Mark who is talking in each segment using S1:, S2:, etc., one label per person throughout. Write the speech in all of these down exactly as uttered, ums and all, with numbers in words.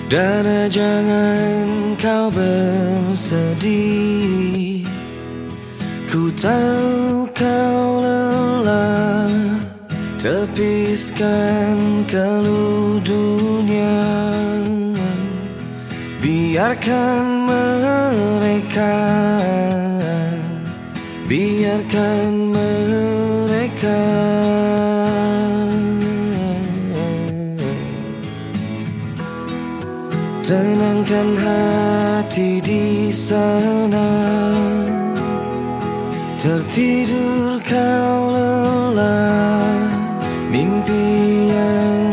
S1: Dan jangan kau bersedih, ku tahu kau lelah, tepiskan keluh dunia. Biarkan mereka, biarkan mereka. Tenangkan hati di sana, tertidur kau lelah, mimpi yang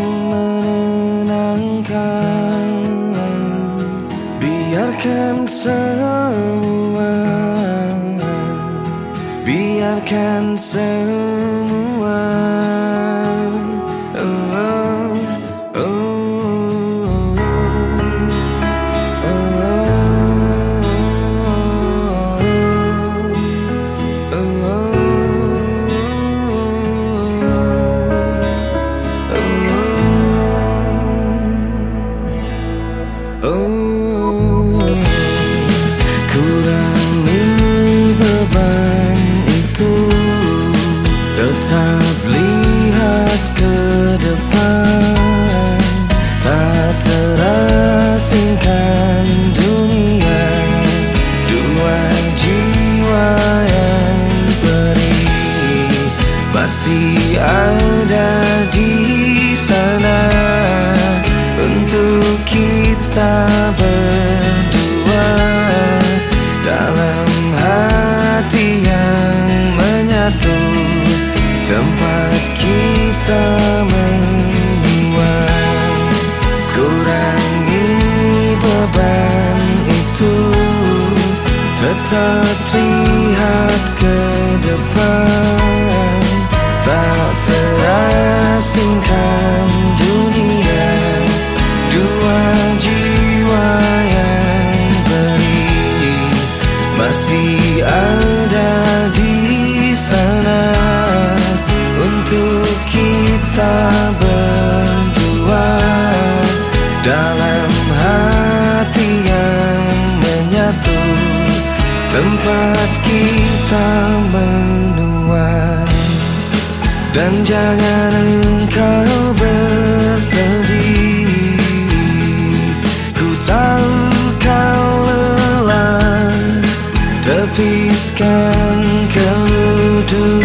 S1: menenangkan. Biarkan semua, biarkan semua. Kurangi beban itu, tetap lihat ke depan, tak terasingkan dunia. Dua jiwa yang perih masih ada di sana untuk kita berdua, dalam hati yang menyatu, tempat kita menua. Kurangi beban itu, tetap lihat ke depan, tak terasingkan dunia. Dua jiwa yang perih masih ada di sana untuk kita berdua, dalam hati yang menyatu, tempat kita menua. Dan jangan engkau bersedih, ku tahu kau lelah, tepiskan keluh dunia.